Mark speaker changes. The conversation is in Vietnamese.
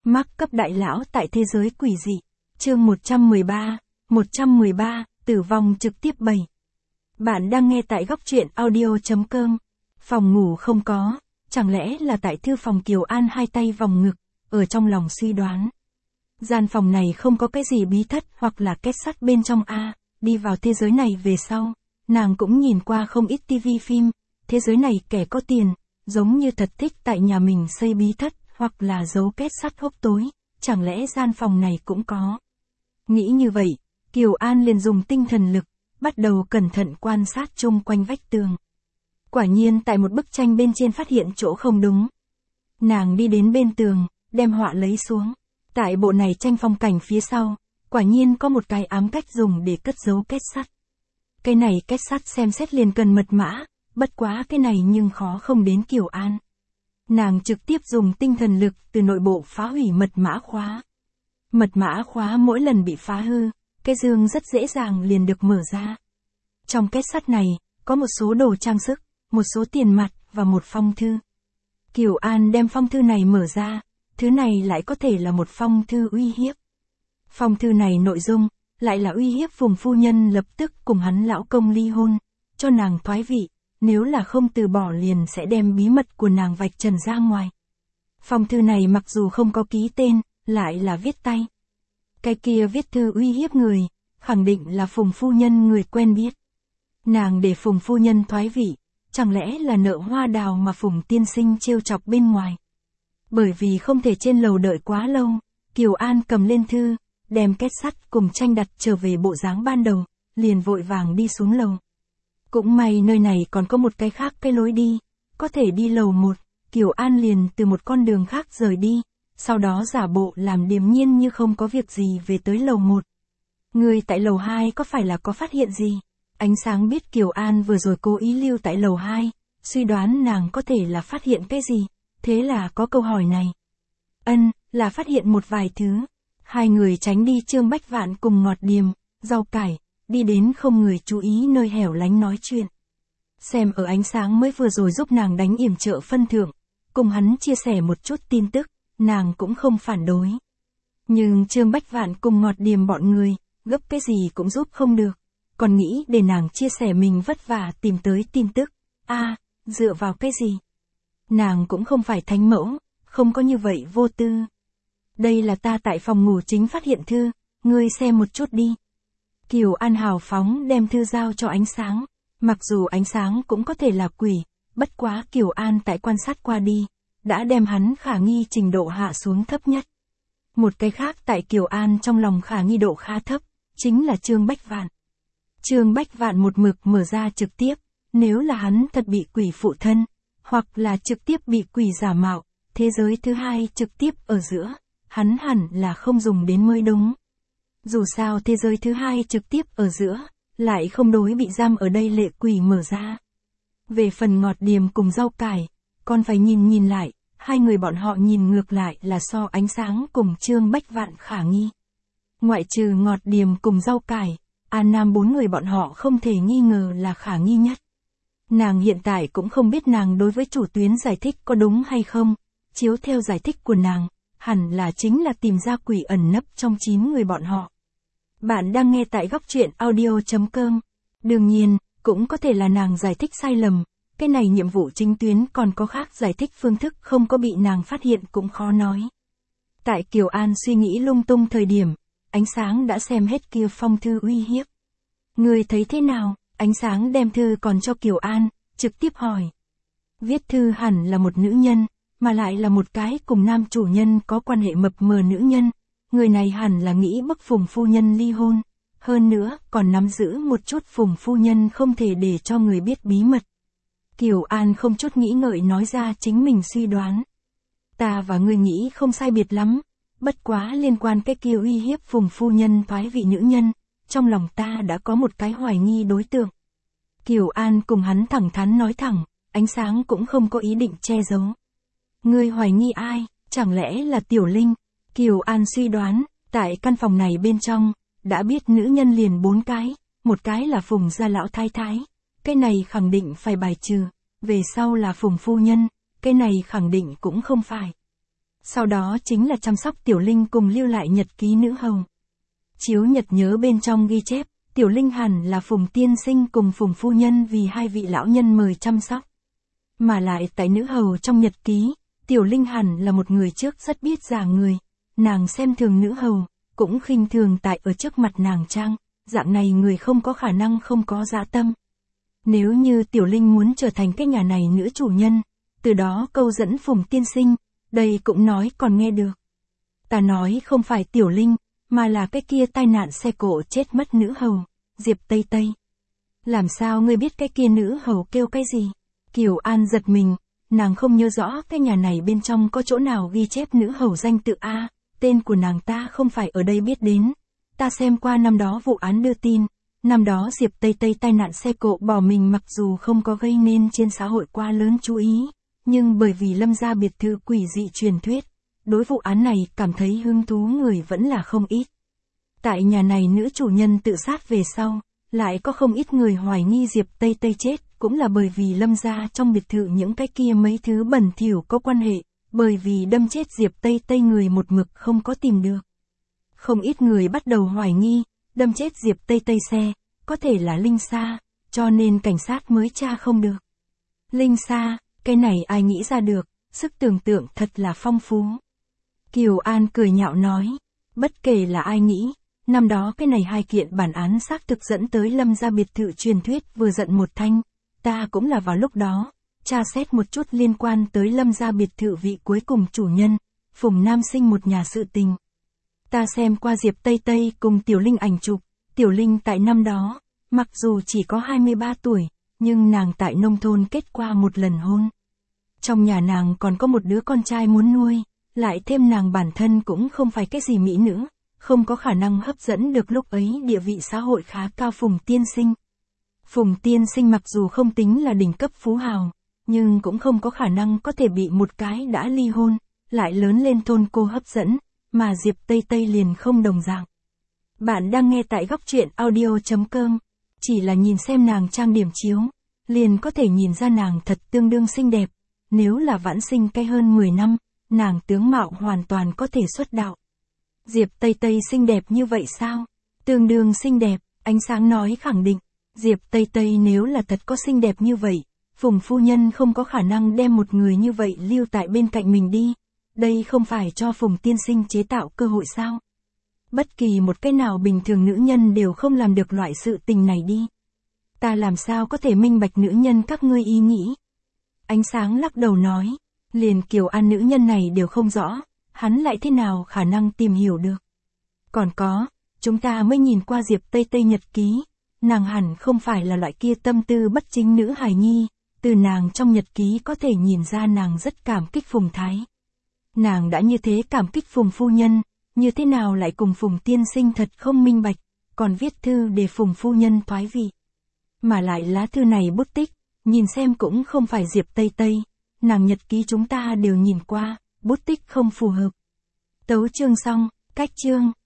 Speaker 1: Mác cấp đại lão tại thế giới quỷ dị. Chương 113, tử vong trực tiếp 7. Bạn đang nghe tại góc truyện audio.com. Phòng ngủ không có, chẳng lẽ là tại thư phòng Kiều An hai tay vòng ngực, ở trong lòng suy đoán. Gian phòng này không có cái gì bí thất hoặc là kết sắt bên trong a, đi vào thế giới này về sau, nàng cũng nhìn qua không ít tivi phim, thế giới này kẻ có tiền, giống như thật thích tại nhà mình xây bí thất, hoặc là giấu kết sắt hốc tối, chẳng lẽ gian phòng này cũng có. Nghĩ như vậy, Kiều An liền dùng tinh thần lực, bắt đầu cẩn thận quan sát chung quanh vách tường. Quả nhiên tại một bức tranh bên trên phát hiện chỗ không đúng. Nàng đi đến bên tường, đem họa lấy xuống. Tại bộ này tranh phong cảnh phía sau, quả nhiên có một cái ám cách dùng để cất giấu kết sắt. Cái này kết sắt xem xét liền cần mật mã, bất quá cái này nhưng khó không đến Kiều An. Nàng trực tiếp dùng tinh thần lực từ nội bộ phá hủy mật mã khóa. Mật mã khóa mỗi lần bị phá hư, cái dương rất dễ dàng liền được mở ra. Trong kết sắt này, có một số đồ trang sức, một số tiền mặt và một phong thư. Kiều An đem phong thư này mở ra, thứ này lại có thể là một phong thư uy hiếp. Phong thư này nội dung, lại là uy hiếp Phùng phu nhân lập tức cùng hắn lão công ly hôn, cho nàng thoái vị, nếu là không từ bỏ liền sẽ đem bí mật của nàng vạch trần ra ngoài. Phong thư này mặc dù không có ký tên, lại là viết tay. Cái kia viết thư uy hiếp người, khẳng định là Phùng phu nhân người quen biết. Nàng để Phùng phu nhân thoái vị, chẳng lẽ là nợ hoa đào mà Phùng tiên sinh trêu chọc bên ngoài. Bởi vì không thể trên lầu đợi quá lâu, Kiều An cầm lên thư, đem kết sắt cùng tranh đặt trở về bộ dáng ban đầu, liền vội vàng đi xuống lầu. Cũng may nơi này còn có một cái khác cái lối đi, có thể đi lầu 1, Kiều An liền từ một con đường khác rời đi, sau đó giả bộ làm điềm nhiên như không có việc gì về tới lầu 1. Người tại lầu 2 có phải là có phát hiện gì? Ánh sáng biết Kiều An vừa rồi cố ý lưu tại lầu 2, suy đoán nàng có thể là phát hiện cái gì, thế là có câu hỏi này. Là phát hiện một vài thứ. Hai người tránh đi Trương Bách Vạn cùng Ngọt Điềm, rau cải, đi đến không người chú ý nơi hẻo lánh nói chuyện. Xem ở ánh sáng mới vừa rồi giúp nàng đánh yểm trợ phân thưởng, cùng hắn chia sẻ một chút tin tức, nàng cũng không phản đối. Nhưng Trương Bách Vạn cùng Ngọt Điềm bọn người, gấp cái gì cũng giúp không được, còn nghĩ để nàng chia sẻ mình vất vả tìm tới tin tức. Dựa vào cái gì? Nàng cũng không phải thánh mẫu, không có như vậy vô tư. Đây là ta tại phòng ngủ chính phát hiện thư, ngươi xem một chút đi. Kiều An hào phóng đem thư giao cho ánh sáng, mặc dù ánh sáng cũng có thể là quỷ, bất quá Kiều An tại quan sát qua đi, đã đem hắn khả nghi trình độ hạ xuống thấp nhất. Một cái khác tại Kiều An trong lòng khả nghi độ khá thấp, chính là Trương Bách Vạn. Trương Bách Vạn một mực mở ra trực tiếp, nếu là hắn thật bị quỷ phụ thân, hoặc là trực tiếp bị quỷ giả mạo, thế giới thứ hai trực tiếp ở giữa, hắn hẳn là không dùng đến mới đúng. Dù sao thế giới thứ hai trực tiếp ở giữa, lại không đối bị giam ở đây lệ quỷ mở ra. Về phần Ngọt Điềm cùng rau cải, còn phải nhìn lại, hai người bọn họ nhìn ngược lại là so ánh sáng cùng Trương Bách Vạn khả nghi. Ngoại trừ Ngọt Điềm cùng rau cải, An Nam bốn người bọn họ không thể nghi ngờ là khả nghi nhất. Nàng hiện tại cũng không biết nàng đối với chủ tuyến giải thích có đúng hay không, chiếu theo giải thích của nàng, hẳn là chính là tìm ra quỷ ẩn nấp trong 9 người bọn họ. Bạn đang nghe tại góc truyện audio.com. Đương nhiên, cũng có thể là nàng giải thích sai lầm, cái này nhiệm vụ chính tuyến còn có khác giải thích phương thức không có bị nàng phát hiện cũng khó nói. Tại Kiều An suy nghĩ lung tung thời điểm, ánh sáng đã xem hết kia phong thư uy hiếp. Người thấy thế nào? Ánh sáng đem thư còn cho Kiều An, trực tiếp hỏi. Viết thư hẳn là một nữ nhân, mà lại là một cái cùng nam chủ nhân có quan hệ mập mờ nữ nhân. Người này hẳn là nghĩ bức Phùng phu nhân ly hôn. Hơn nữa, còn nắm giữ một chút Phùng phu nhân không thể để cho người biết bí mật. Kiều An không chút nghĩ ngợi nói ra chính mình suy đoán. Ta và ngươi nghĩ không sai biệt lắm. Bất quá liên quan cái kia uy hiếp Phùng phu nhân thoái vị nữ nhân. Trong lòng ta đã có một cái hoài nghi đối tượng. Kiều An cùng hắn thẳng thắn nói thẳng, ánh sáng cũng không có ý định che giấu. Ngươi hoài nghi ai, chẳng lẽ là Tiểu Linh? Kiều An suy đoán, tại căn phòng này bên trong, đã biết nữ nhân liền 4 cái, một cái là Phùng gia lão thái thái, cái này khẳng định phải bài trừ, về sau là Phùng phu nhân, cái này khẳng định cũng không phải. Sau đó chính là chăm sóc Tiểu Linh cùng lưu lại nhật ký nữ hầu. Chiếu nhật nhớ bên trong ghi chép, Tiểu Linh hẳn là Phùng tiên sinh cùng Phùng phu nhân vì hai vị lão nhân mời chăm sóc. Mà lại tại nữ hầu trong nhật ký, Tiểu Linh hẳn là một người trước rất biết giả người, nàng xem thường nữ hầu, cũng khinh thường tại ở trước mặt nàng trang, dạng này người không có khả năng không có dã tâm. Nếu như Tiểu Linh muốn trở thành cái nhà này nữ chủ nhân, từ đó câu dẫn Phùng tiên sinh, đây cũng nói còn nghe được. Ta nói không phải Tiểu Linh, mà là cái kia tai nạn xe cộ chết mất nữ hầu, Diệp Tây Tây. Làm sao ngươi biết cái kia nữ hầu kêu cái gì? Kiều An giật mình, nàng không nhớ rõ cái nhà này bên trong có chỗ nào ghi chép nữ hầu danh tự A, tên của nàng ta không phải ở đây biết đến. Ta xem qua năm đó vụ án đưa tin, năm đó Diệp Tây Tây tai nạn xe cộ bỏ mình mặc dù không có gây nên trên xã hội quá lớn chú ý, nhưng bởi vì Lâm gia biệt thự quỷ dị truyền thuyết, đối vụ án này cảm thấy hứng thú người vẫn là không ít. Tại nhà này nữ chủ nhân tự sát về sau, lại có không ít người hoài nghi Diệp Tây Tây chết, cũng là bởi vì Lâm gia trong biệt thự những cái kia mấy thứ bẩn thỉu có quan hệ, bởi vì đâm chết Diệp Tây Tây người một mực không có tìm được. Không ít người bắt đầu hoài nghi, đâm chết Diệp Tây Tây xe, có thể là Linh Sa, cho nên cảnh sát mới tra không được. Linh Sa, cái này ai nghĩ ra được, sức tưởng tượng thật là phong phú. Kiều An cười nhạo nói, bất kể là ai nghĩ, năm đó cái này hai kiện bản án xác thực dẫn tới Lâm gia biệt thự truyền thuyết vừa giận một thanh, ta cũng là vào lúc đó, tra xét một chút liên quan tới Lâm gia biệt thự vị cuối cùng chủ nhân, Phùng Nam Sinh một nhà sự tình. Ta xem qua Diệp Tây Tây cùng Tiểu Linh ảnh chụp, Tiểu Linh tại năm đó, mặc dù chỉ có 23 tuổi, nhưng nàng tại nông thôn kết qua một lần hôn. Trong nhà nàng còn có một đứa con trai muốn nuôi, lại thêm nàng bản thân cũng không phải cái gì mỹ nữ, không có khả năng hấp dẫn được lúc ấy địa vị xã hội khá cao Phùng tiên sinh. Phùng tiên sinh mặc dù không tính là đỉnh cấp phú hào, nhưng cũng không có khả năng có thể bị một cái đã ly hôn, lại lớn lên thôn cô hấp dẫn, mà Diệp Tây Tây liền không đồng dạng. Bạn đang nghe tại góc truyện audio.com, chỉ là nhìn xem nàng trang điểm chiếu, liền có thể nhìn ra nàng thật tương đương xinh đẹp, nếu là vãn sinh cái hơn 10 năm, nàng tướng mạo hoàn toàn có thể xuất đạo. Diệp Tây Tây xinh đẹp như vậy sao? Tương đương xinh đẹp, Ánh Sáng nói khẳng định, Diệp Tây Tây nếu là thật có xinh đẹp như vậy, Phùng phu nhân không có khả năng đem một người như vậy lưu tại bên cạnh mình đi, đây không phải cho Phùng tiên sinh chế tạo cơ hội sao? Bất kỳ một cái nào bình thường nữ nhân đều không làm được loại sự tình này đi. Ta làm sao có thể minh bạch nữ nhân các ngươi ý nghĩ? Ánh Sáng lắc đầu nói, liền Kiều An nữ nhân này đều không rõ, hắn lại thế nào khả năng tìm hiểu được. Còn có, chúng ta mới nhìn qua Diệp Tây Tây nhật ký, nàng hẳn không phải là loại kia tâm tư bất chính nữ hài nhi, từ nàng trong nhật ký có thể nhìn ra nàng rất cảm kích Phùng Thái. Nàng đã như thế cảm kích Phùng phu nhân, như thế nào lại cùng Phùng tiên sinh thật không minh bạch, còn viết thư để Phùng phu nhân thoái vị. Mà lại lá thư này bút tích, nhìn xem cũng không phải Diệp Tây Tây, nàng nhật ký chúng ta đều nhìn qua, bút tích không phù hợp. Tấu chương xong, cách chương.